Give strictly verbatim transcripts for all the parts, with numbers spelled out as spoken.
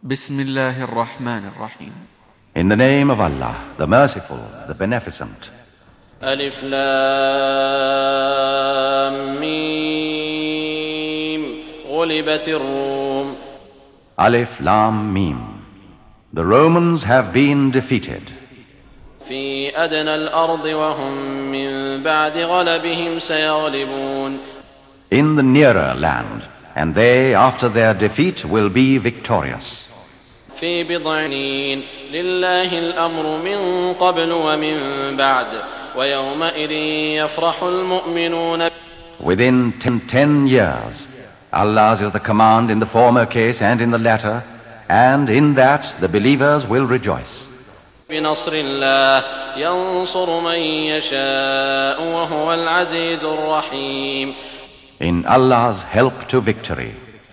Bismillahir Rahmanir Rahim. In the name of Allah, the Merciful, the Beneficent. Alif Lam Mim. Ghulibatir Rum. Alif Lam Mim. The Romans have been defeated. في أدنى الأرض وهم من بعد غلبهم سيغلبون. In the nearer land, and they, after their defeat, will be victorious. في بضع سنين لله الأمر من قبل ومن بعد ويومئذ يفرح المؤمنون. Within ten, ten years, Allah's is the command in the former case and in the latter, and in that the believers will rejoice. بنصر الله ينصر من يشاء وهو العزيز الرحيم. In Allah's help to victory.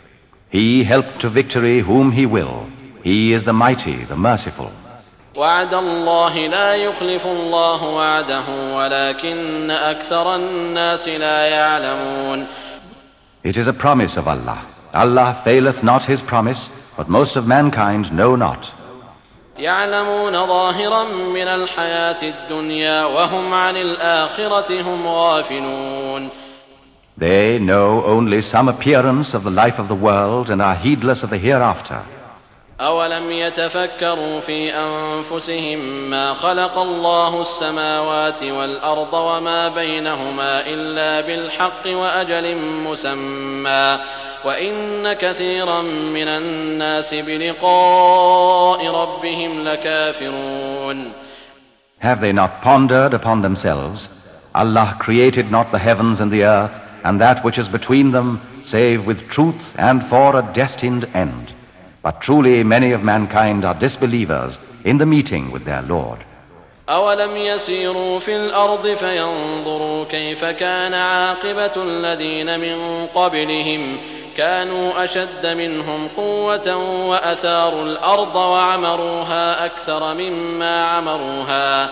He helped to victory whom He will. He is the mighty, the merciful. وعد الله لا يخلف الله وعده ولكن أكثر الناس لا يعلمون. It is a promise of Allah. Allah faileth not His promise, but most of mankind know not. يعلمون ظاهرا من الحياة الدنيا وهم عن الآخرة هم غافلون. They know only some appearance of the life of the world and are heedless of the hereafter. أولم يتفكروا في أنفسهم ما خلق الله السماوات والأرض وما بينهما إلا بالحق وأجل مسمى وإن كثيرا من الناس بلقاء ربهم لكافرون. Have they not pondered upon themselves? Allah created not the heavens and the earth and that which is between them save with truth and for a destined end. But truly many of mankind are disbelievers in the meeting with their Lord. أولم يسيروا في الأرض فينظروا كيف كان عاقبة الذين من قبلهم كانوا أشد منهم قوة وأثاروا الأرض وعمروها أكثر مما عمروها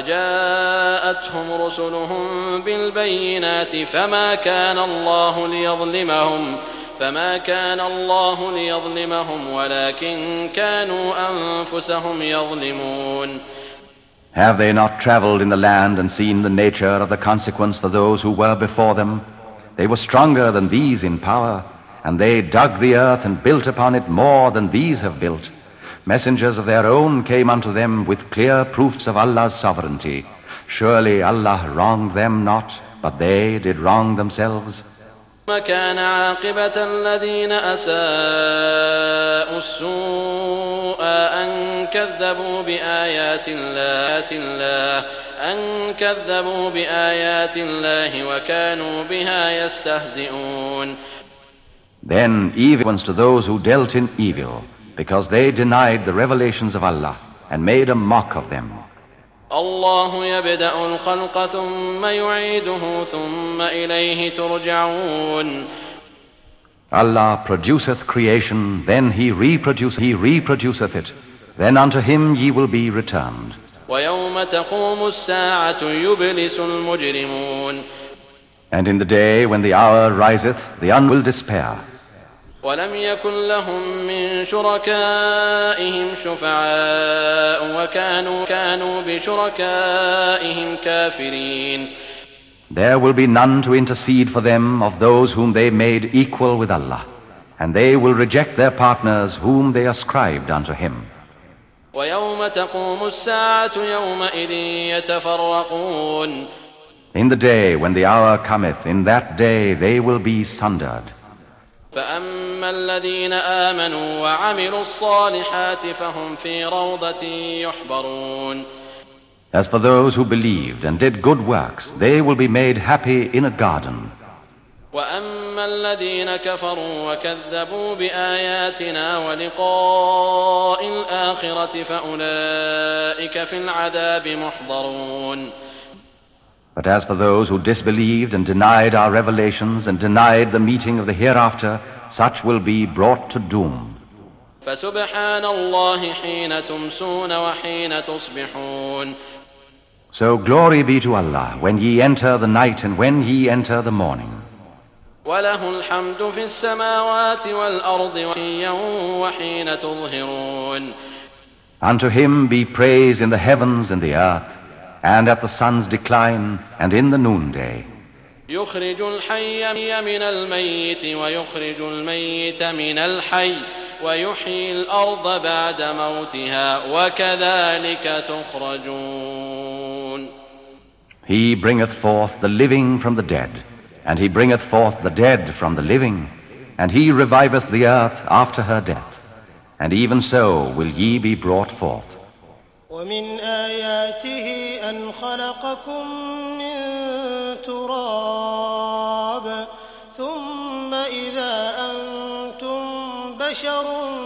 وجاءتهم رسلهم بالبينات فما كان الله ليظلمهم فما كان الله ليظلمهم ولكن كانوا أنفسهم يظلمون. Have they not traveled in the land and seen the nature of the consequence for those who were before them? They were stronger than these in power, and they dug the earth and built upon it more than these have built. Messengers of their own came unto them with clear proofs of Allah's sovereignty. Surely Allah wronged them not, but they did wrong themselves. كان عاقبة الذين أساءوا السوء أن كذبوا بآيات الله أن كذبوا بآيات الله وكانوا بها يستهزئون. Then evil ones to those who dealt in evil, because they denied the revelations of Allah and made a mock of them. الله يبدأ الخلق ثم يعيده ثم إليه ترجعون. Allah produceth creation, then He reproduceth, He reproduceth it, then unto Him ye will be returned. ويوم تقوم الساعة يبلس المجرمون. And in the day when the hour riseth, the un will despair. ولم يكن لهم من شركائهم شفعاء وكانوا كانوا بشركائهم كافرين. There will be none to intercede for them of those whom they made equal with Allah, and they will reject their partners whom they ascribed unto Him. ويوم تقوم الساعة يومئذ يتفرقون. In the day when the hour cometh, in that day they will be sundered. فأما الذين آمنوا وعملوا الصالحات فهم في روضة يحبرون. As for those who believed and did good works, they will be made happy in a garden. وأما الذين كفروا وكذبوا بآياتنا ولقاء الآخرة فأولئك في العذاب محضرون. But as for those who disbelieved and denied our revelations and denied the meeting of the hereafter, such will be brought to doom. فسبحان الله حين تمسون وحين تصبحون. So glory be to Allah when ye enter the night and when ye enter the morning. وله الحمد في السماوات والأرض وعشيا وحين تظهرون. Unto him be praise in the heavens and the earth, and at the sun's decline, and in the noonday. يخرج الحي من الميت ويخرج الميت من الحي ويحيي الأرض بعد موتها وكذلك تخرجون. He bringeth forth the living from the dead, and he bringeth forth the dead from the living, and he reviveth the earth after her death, and even so will ye be brought forth. ومن آياته أن خلقكم من تراب ثم إذا أنتم بشر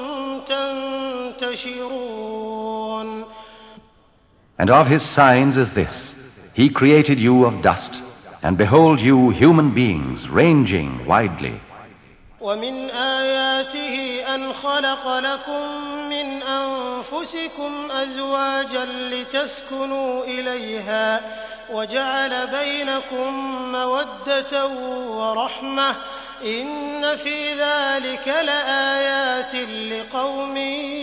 تنتشرون. And of his signs is this: he created you of dust, and behold you human beings ranging widely. ومن آياته أن خلق لكم من أنفسكم أزواجا لتسكنوا إليها وجعل بينكم مودة ورحمة إن في ذلك لآيات لقوم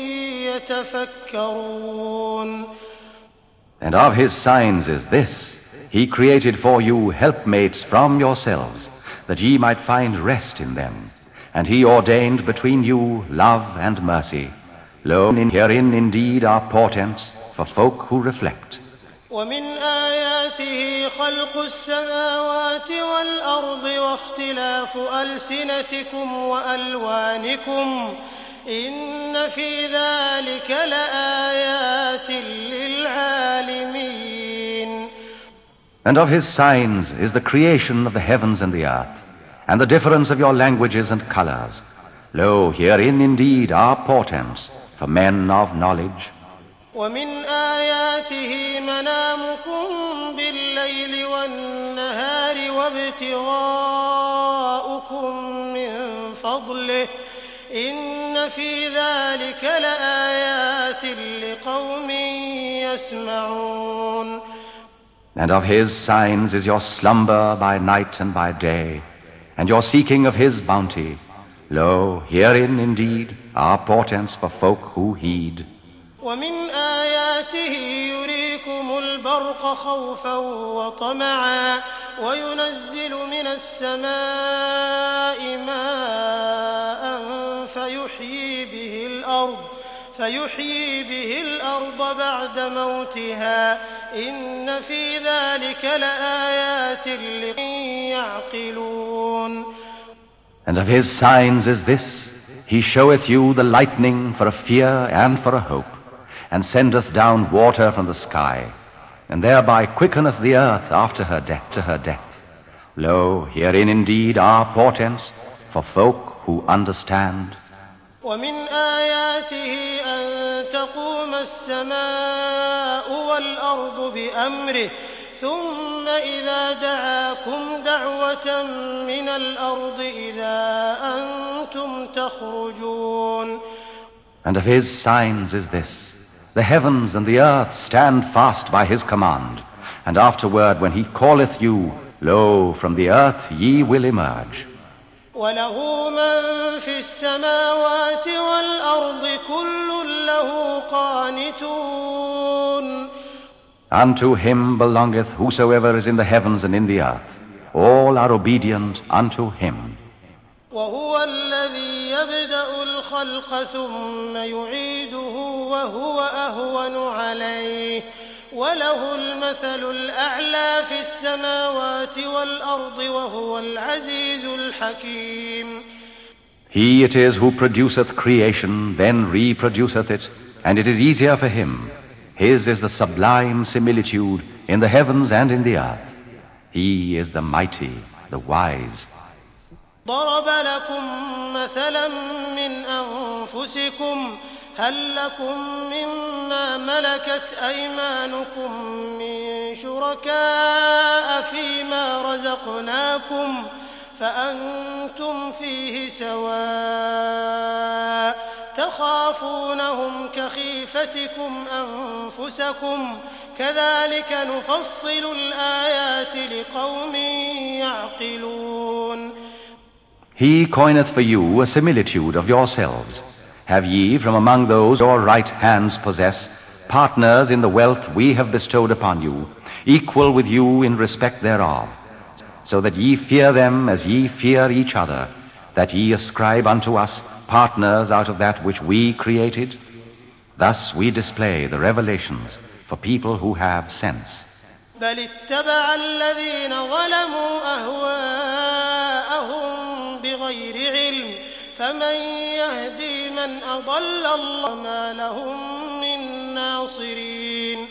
يتفكرون. And of his signs is this: he created for you helpmates from yourselves, that ye might find rest in them. And he ordained between you love and mercy. Lo, herein indeed are portents for folk who reflect. ومن آياته خلق السماوات والأرض واختلاف ألسنتكم وألوانكم إن في ذلك لآيات للعالمين. And of his signs is the creation of the heavens and the earth, and the difference of your languages and colors. Lo, herein indeed are portents for men of knowledge. ومن آياته منامكم بالليل والنهار وابتغاؤكم من فضله إن في ذلك لآيات لقوم يسمعون. And of his signs is your slumber by night and by day, and your seeking of his bounty. Lo, herein indeed are portents for folk who heed. ومن آياته يريكم البرق خوفا وطمعا وينزل من السماء ماء فيحيي به الأرض فيحيي به الأرض بعد موتها إن في ذلك لآيات لقوم يعقلون. And of his signs is this: he showeth you the lightning for a fear and for a hope, and sendeth down water from the sky, and thereby quickeneth the earth after her death to her death. Lo, herein indeed are portents for folk who understand. ومن آياته أن تقوم السماء والأرض بأمره ثم إذا دعاكم دعوة من الأرض إذا أنتم تخرجون. And of his signs is this: the heavens and the earth stand fast by his command, and afterward when he calleth you, lo, from the earth ye will emerge. وله من في السماوات والأرض كل له قانتون. Unto him belongeth whosoever is in the heavens and in the earth. All are obedient unto him. وهو الذي يبدأ الخلق ثم يعيده وهو أهون عليه وله المثل الأعلى في السماوات والأرض وهو العزيز الحكيم. He it is who produceth creation, then reproduceth it, and it is easier for him. His is the sublime similitude in the heavens and in the earth. He is the mighty, the wise. ضرب لكم مثلا من أنفسكم هل لكم مما ملكت أيمانكم من شركاء فيما رزقناكم فأنتم فيه سواء تخافونهم كخيفتكم أنفسكم كذلك نفصل الآيات لقوم يعقلون. He coineth for you a similitude of yourselves. Have ye from among those your right hands possess partners in the wealth we have bestowed upon you, equal with you in respect thereof, so that ye fear them as ye fear each other, that ye ascribe unto us partners out of that which we created? Thus we display the revelations for people who have sense. بل اتبع الذين ظلموا أهواءهم بغير علم فمن يهدي من أضل الله ما لهم من ناصرين.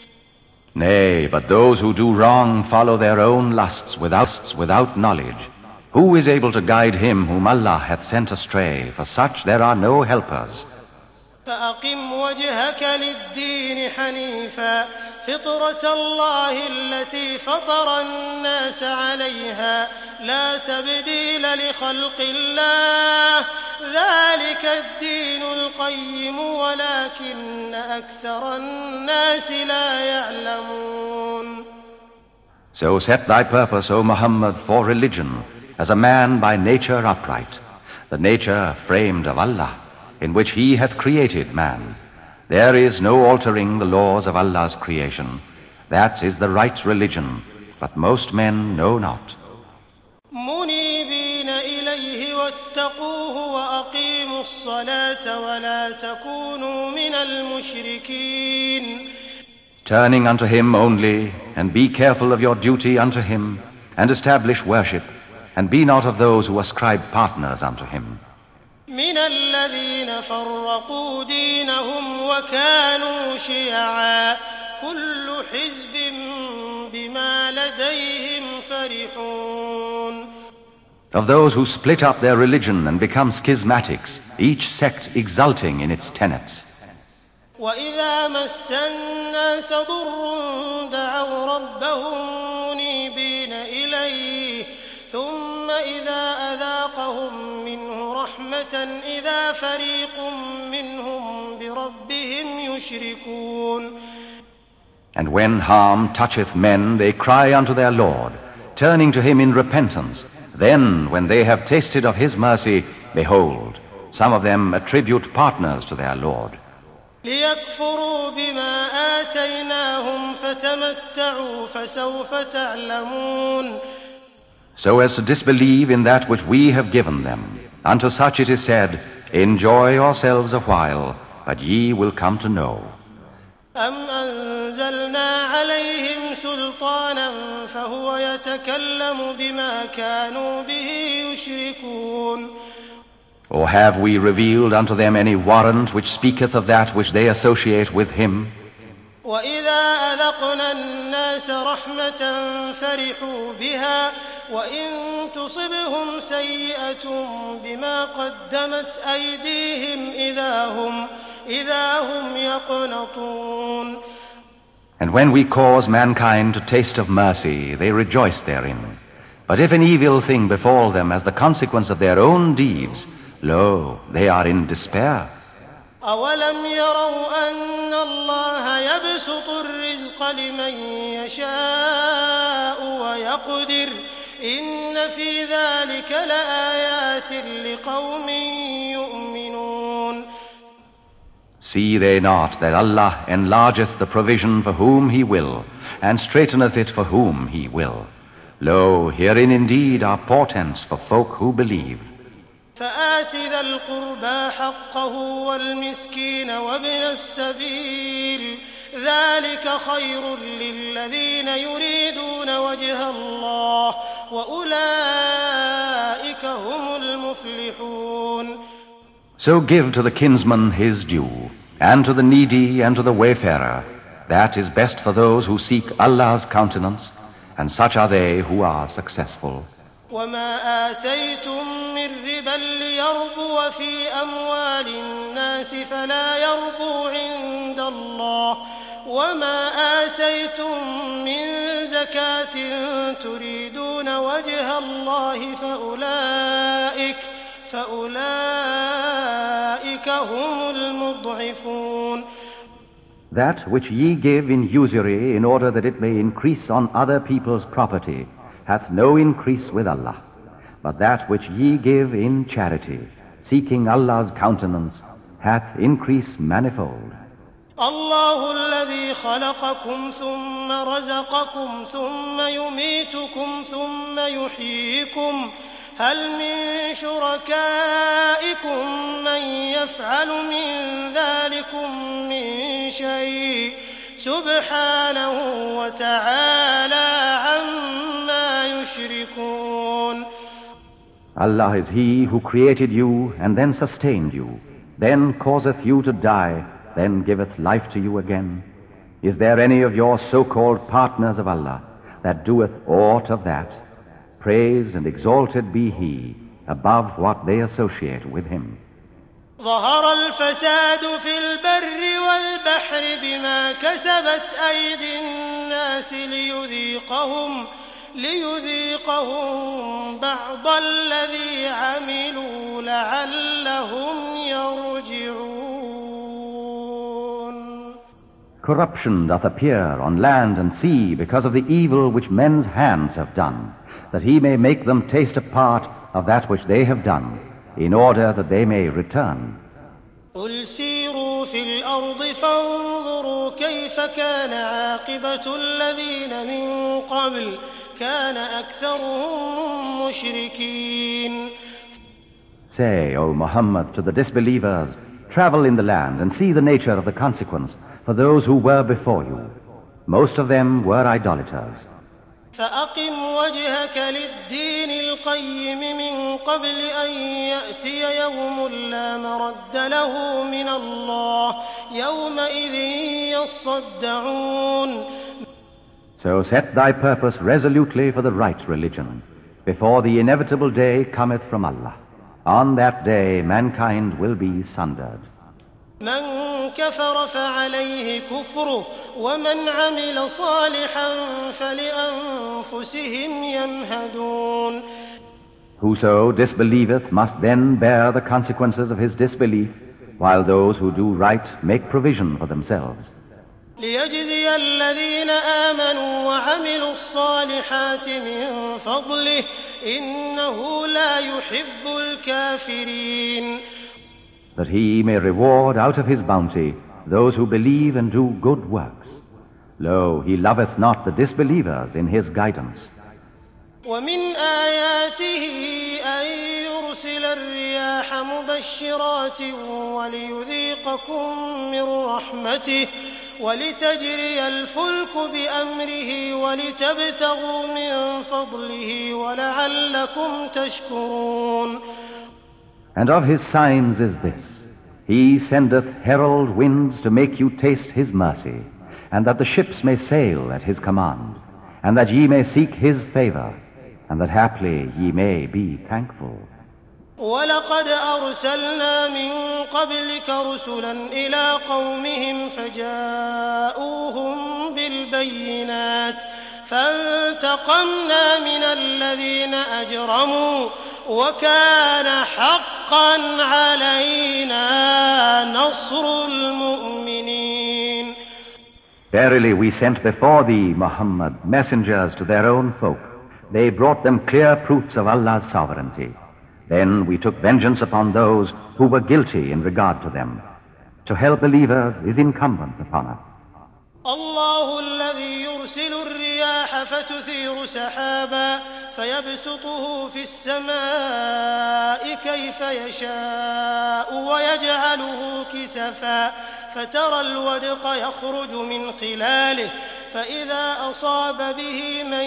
Nay, but those who do wrong follow their own lusts without, without knowledge. Who is able to guide him whom Allah hath sent astray? For such there are no helpers. فأقم وجهك للدين حنيفا فطرة الله التي فطر الناس عليها لا تبديل لخلق الله ذلك الدين القيم ولكن أكثر الناس لا يعلمون. So set thy purpose, O Muhammad, for religion, as a man by nature upright, the nature framed of Allah, in which He hath created man. There is no altering the laws of Allah's creation. That is the right religion, but most men know not. منيبين إليه واتقوه وأقيموا الصلاة ولا تكونوا من المشركين. Turning unto Him only, and be careful of your duty unto Him, and establish worship, and be not of those who ascribe partners unto Him. من الذين فرقوا دينهم وكانوا شيعا كل حزب بما لديهم فرحون. Of those who split up their religion and become schismatics, each sect exulting in its tenets. وإذا مس الناس ضر دعوا ربهم منيبين إليه ثم إذا أذاقهم منه رحمة إذا فريق منهم بربهم يشركون. And when harm toucheth men, they cry unto their Lord, turning to Him in repentance. Then, when they have tasted of His mercy, behold, some of them attribute partners to their Lord. ليكفروا بما آتيناهم فتمتعوا فسوف تعلمون. So as to disbelieve in that which we have given them. Unto such it is said, enjoy yourselves a while, but ye will come to know. أم أنزلنا عليهم سلطانا فهو يتكلم بما كانوا به يشركون. Or have we revealed unto them any warrant which speaketh of that which they associate with Him? وإذا أذقنا الناس رحمة فرحوا بها وإن تصبهم سيئة بما قدمت أيديهم إذا هم إذا هم يقنطون. And when we cause mankind to taste of mercy, they rejoice therein. But if an evil thing befall them as the consequence of their own deeds, lo, they are in despair. أولم يروا أن الله يبسط الرزق لمن يشاء ويقدر إن في ذلك لآيات لقوم يؤمنون. See they not that Allah enlargeth the provision for whom He will, and straiteneth it for whom He will? Lo, herein indeed are portents for folk who believe. فآت ذا القربى حقه والمسكين وابن السبيل ذلك خير للذين يريدون وجه الله وأولئك هم المفلحون. So give to the kinsman his due, and to the needy and to the wayfarer. That is best for those who seek Allah's countenance, and such are they who are successful. وما آتيتم من ربا ليربو في أموال الناس فلا يربو عند الله وما آتيتم من زكاة تريدون وجه الله فأولئك فأولئك هم المضعفون. That which ye give in usury in order that it may increase on other people's property hath no increase with Allah. but that which ye give in charity, seeking Allah's countenance, hath increase manifold. الله الذي خلقكم ثم رزقكم ثم يميتكم ثم يحييكم هل من شركائكم من يفعل من ذلكم من شيء سبحانه وتعالى عما يشركون. Allah is He who created you and then sustained you, then causeth you to die, then giveth life to you again. Is there any of your so-called partners of Allah that doeth aught of that? Praised and exalted be He above what they associate with Him. ظهر الفساد في البر والبحر بما كسبت أيدي الناس ليذيقهم ليذيقهم بعض الذي عملوا لعلهم يرجعون. Corruption doth appear on land and sea because of the evil which men's hands have done, that He may make them taste a part of that which they have done, in order that they may return. قل سيروا في الأرض فانظروا كيف كان عاقبة الذين من قبل كان أكثرهم مشركين. Say, O Muhammad, to the disbelievers, travel in the land and see the nature of the consequence for those who were before you. Most of them were idolaters. فأقم وجهك للدين القيم من قبل أن يأتي يوم لا مرد له من الله يومئذ يصدعون. So set thy purpose resolutely for the right religion, before the inevitable day cometh from Allah. On that day mankind will be sundered. من كفر فعليه كفره ومن عمل صالحا فلأنفسهم يمهدون. Whoso disbelieveth must then bear the consequences of his disbelief, while those who do right make provision for themselves. ليجزي الذين آمنوا وعملوا الصالحات من فضله إنه لا يحب الكافرين. That He may reward out of His bounty those who believe and do good works. Lo, He loveth not the disbelievers in His guidance. ومن آياته أن يرسل الرياح مبشرات وليذيقكم من رحمته ولتجري الفلك بأمره ولتبتغوا من فضله ولعلكم تشكرون. And of His signs is this: He sendeth herald winds to make you taste His mercy, and that the ships may sail at His command, and that ye may seek His favor, and that haply ye may be thankful. ولقد أرسلنا من قبلك رسلا إلى قومهم فجاءوهم بالبينات فانتقمنا من الذين أجرموا وكان حقا علينا نصر المؤمنين. Verily we sent before thee, Muhammad, messengers to their own folk. They brought them clear proofs of Allah's sovereignty. Then we took vengeance upon those who were guilty in regard to them. To help believers is incumbent upon us. الله الذي يرسل الرياح فتثير سحابا فيبسطه في السماء كيف يشاء ويجعله كسفا فترى الودق يخرج من خلاله فإذا أصاب به من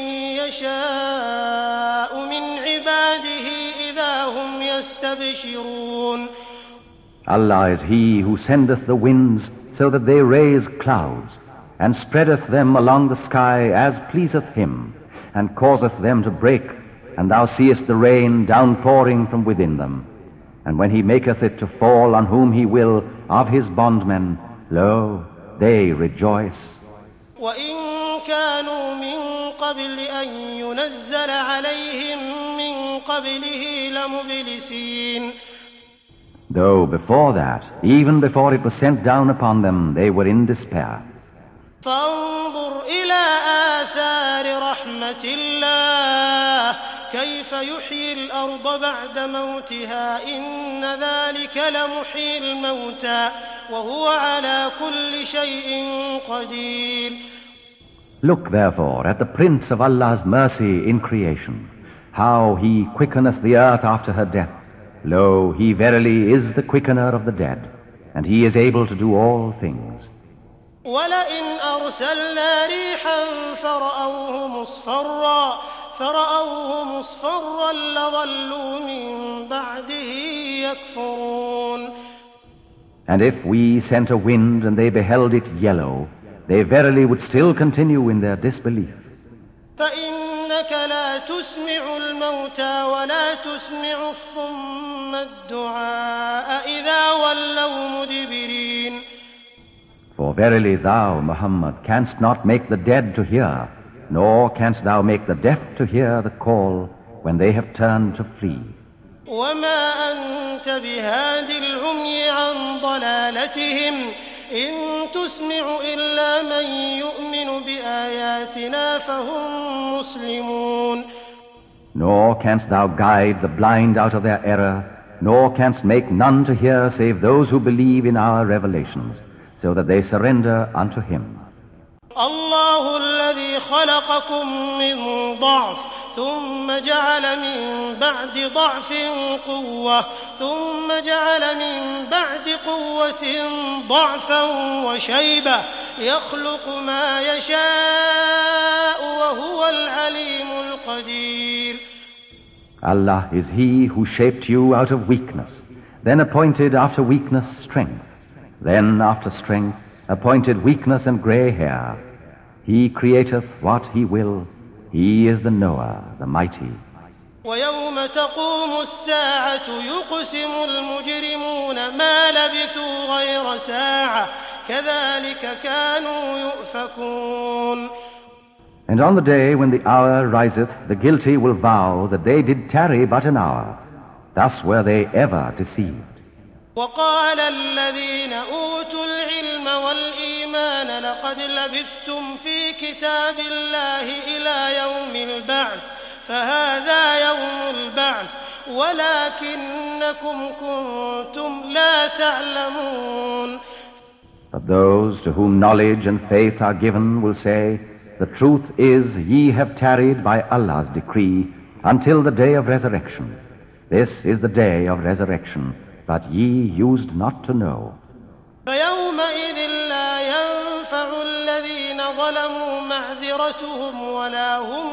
يشاء من عباده إذا هم يستبشرون. Allah is He who sendeth the winds so that they raise clouds, and spreadeth them along the sky as pleaseth Him, and causeth them to break, and thou seest the rain downpouring from within them. And when He maketh it to fall on whom He will of His bondmen, lo, they rejoice. وإن كانوا من قبل أن ينزل عليهم من قبله لمبلسين. Though before that, even before it was sent down upon them, they were in despair. فانظر إلى آثار رحمة الله كيف يحيي الأرض بعد موتها إن ذلك لمحيي الموتى وهو على كل شيء قدير. Look therefore at the Prince of Allah's mercy in creation, how he quickeneth the earth after her death. Lo, he verily is the quickener of the dead, and he is able to do all things. ولئن أرسلنا ريحا فرأوه مصفرا فرأوه مصفرا لظلوا من بعده يكفرون. And if we sent a wind and they beheld it yellow, they verily would still continue in their disbelief. فإنك لا تسمع الموتى ولا تسمع الصم الدعاء إذا ولوا مدبرين. For verily thou, Muhammad, canst not make the dead to hear, nor canst thou make the deaf to hear the call when they have turned to flee. وما أنت بهاد العمي عن ضلالتهم إن تسمع إلا من يؤمن بآياتنا فهم مسلمون. Nor canst thou guide the blind out of their error, nor canst make none to hear save those who believe in our revelations, so that they surrender unto him. الله الذي خلقكم من ضعف ثم جعل من بعد ضعف قوة ثم جعل من بعد قوة ضعفا وشيبة يخلق ما يشاء وهو العليم القدير. Allah is he who shaped you out of weakness, then appointed after weakness strength, then after strength appointed weakness and grey hair. He createth what he will. He is the knower, the mighty. ويوم تقوم الساعة يقسم المجرمون ما لبثوا غير ساعة كذلك كانوا يؤفكون. And on the day when the hour riseth, the guilty will vow that they did tarry but an hour. Thus were they ever deceived. وقال الذين أوتوا العلم والإيمان لقد لبثتم في كتاب الله إلى يوم البعث فهذا يوم البعث ولكنكم كنتم لا تعلمون. But those to whom knowledge and faith are given will say, the truth is ye have tarried by Allah's decree until the day of resurrection. This is the day of resurrection, but ye used not to know. فيومئذ لا ينفع الذين ظلموا معذرتهم ولا هم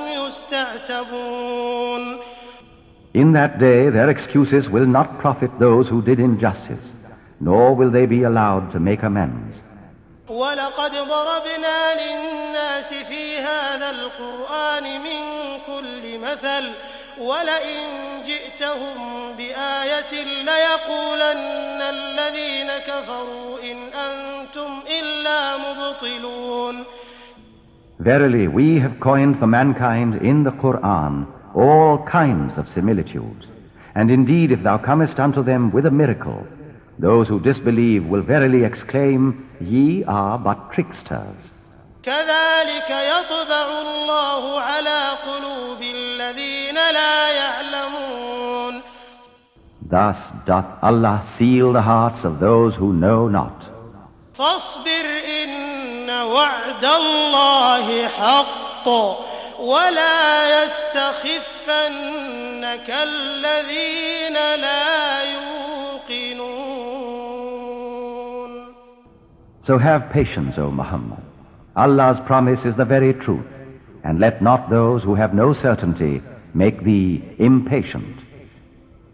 يستعتبون. In that day their excuses will not profit those who did injustice, nor will they be allowed to make amends. ولقد ضربنا للناس في هذا القرآن من كل مثل ولئن جئتهم بآية ليقولن الذين كفروا إن أنتم إلا مبطلون. Verily, we have coined for mankind in the Qur'an all kinds of similitudes. And indeed, if thou comest unto them with a miracle, those who disbelieve will verily exclaim, ye are but tricksters. كذلك يطبع الله على قلوب الذين لا يعلمون. Thus doth Allah seal the hearts of those who know not. فاصبر إن وعد الله حق ولا يستخفنك الذين لا يوقنون. So have patience, O Muhammad. Allah's promise is the very truth, and let not those who have no certainty make thee impatient.